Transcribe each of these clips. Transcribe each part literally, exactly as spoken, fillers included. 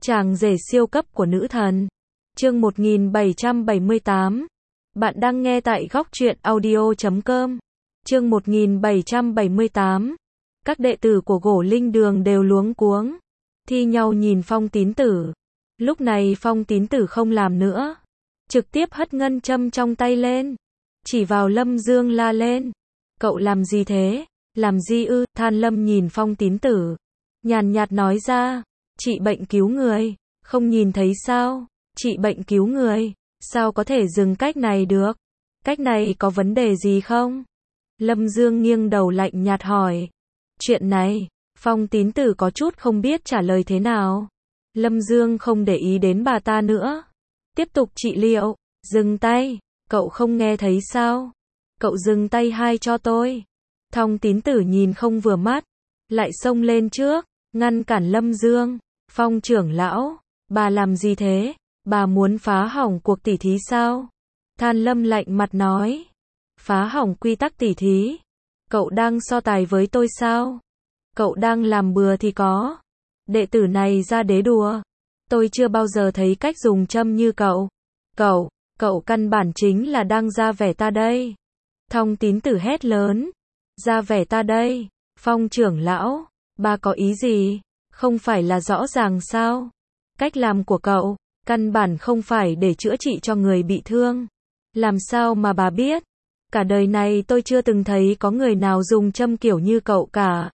Chàng rể siêu cấp của nữ thần. Chương một nghìn bảy trăm bảy mươi tám. Bạn đang nghe tại góc truyện audio chấm com. Chương một nghìn bảy trăm bảy mươi tám. Các đệ tử của Gỗ Linh Đường đều luống cuống, thi nhau nhìn Phong Tín Tử. Lúc này Phong Tín Tử không làm nữa, trực tiếp hất ngân châm trong tay lên, chỉ vào Lâm Dương la lên. Cậu làm gì thế? Làm gì ư? Than Lâm nhìn Phong Tín Tử, nhàn nhạt nói ra, trị bệnh cứu người, không nhìn thấy sao? Trị bệnh cứu người, sao có thể dừng cách này được? Cách này có vấn đề gì không? Lâm Dương nghiêng đầu lạnh nhạt hỏi. Chuyện này, Phong Tín Tử có chút không biết trả lời thế nào. Lâm Dương không để ý đến bà ta nữa, tiếp tục trị liệu. Dừng tay, cậu không nghe thấy sao? Cậu dừng tay hai cho tôi. Phong Tín Tử nhìn không vừa mắt, lại xông lên trước, ngăn cản Lâm Dương. Phong trưởng lão, bà làm gì thế? Bà muốn phá hỏng cuộc tỉ thí sao? Than Lâm lạnh mặt nói. Phá hỏng quy tắc tỉ thí? Cậu đang so tài với tôi sao? Cậu đang làm bừa thì có. Đệ tử này ra đế đùa. Tôi chưa bao giờ thấy cách dùng châm như cậu. Cậu, cậu căn bản chính là đang ra vẻ ta đây. Phong Tín Tử hét lớn. Ra vẻ ta đây. Phong trưởng lão, bà có ý gì? Không phải là rõ ràng sao? Cách làm của cậu, căn bản không phải để chữa trị cho người bị thương. Làm sao mà bà biết? Cả đời này tôi chưa từng thấy có người nào dùng châm kiểu như cậu cả.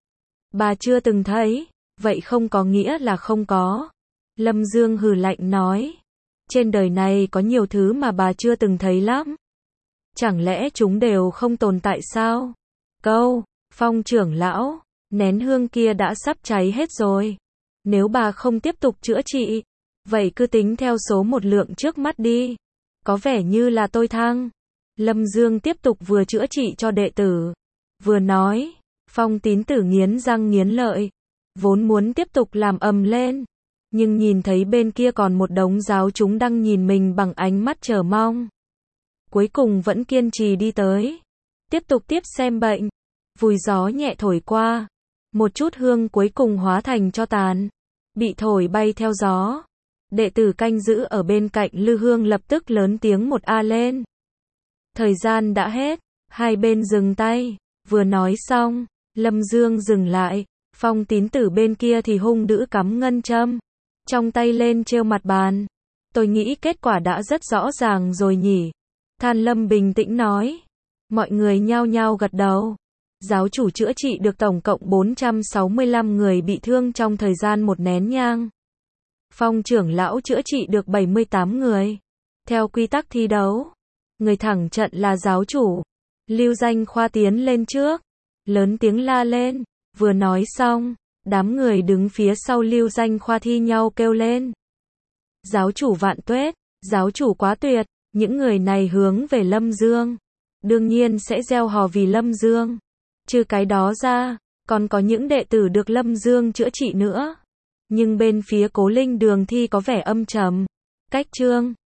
Bà chưa từng thấy, vậy không có nghĩa là không có. Lâm Dương hừ lạnh nói. Trên đời này có nhiều thứ mà bà chưa từng thấy lắm. Chẳng lẽ chúng đều không tồn tại sao? Câu, Phong trưởng lão, nén hương kia đã sắp cháy hết rồi. Nếu bà không tiếp tục chữa trị, vậy cứ tính theo số một lượng trước mắt đi. Có vẻ như là tôi thăng. Lâm Dương tiếp tục vừa chữa trị cho đệ tử, vừa nói. Phong Tín Tử nghiến răng nghiến lợi, vốn muốn tiếp tục làm ầm lên, nhưng nhìn thấy bên kia còn một đống giáo chúng đang nhìn mình bằng ánh mắt chờ mong. Cuối cùng vẫn kiên trì đi tới, tiếp tục tiếp xem bệnh. Vùi gió nhẹ thổi qua, một chút hương cuối cùng hóa thành tro tàn, bị thổi bay theo gió. Đệ tử canh giữ ở bên cạnh lư hương lập tức lớn tiếng một a lên. Thời gian đã hết, hai bên dừng tay. Vừa nói xong, Lâm Dương dừng lại, Phong Tín Tử bên kia thì hung dữ cắm ngân châm trong tay lên treo mặt bàn. Tôi nghĩ kết quả đã rất rõ ràng rồi nhỉ? Than Lâm bình tĩnh nói. Mọi người nhao nhao gật đầu. Giáo chủ chữa trị được tổng cộng bốn trăm sáu mươi lăm người bị thương trong thời gian một nén nhang. Phong trưởng lão chữa trị được bảy mươi tám người. Theo quy tắc thi đấu, người thẳng trận là giáo chủ. Lưu Danh Khoa tiến lên trước, lớn tiếng la lên. Vừa nói xong, đám người đứng phía sau Lưu Danh Khoa thi nhau kêu lên. Giáo chủ vạn tuế, giáo chủ quá tuyệt. Những người này hướng về Lâm Dương, đương nhiên sẽ gieo hò vì Lâm Dương. Trừ cái đó ra, còn có những đệ tử được Lâm Dương chữa trị nữa. Nhưng bên phía Cố Linh Đường thi có vẻ âm trầm. Cách chương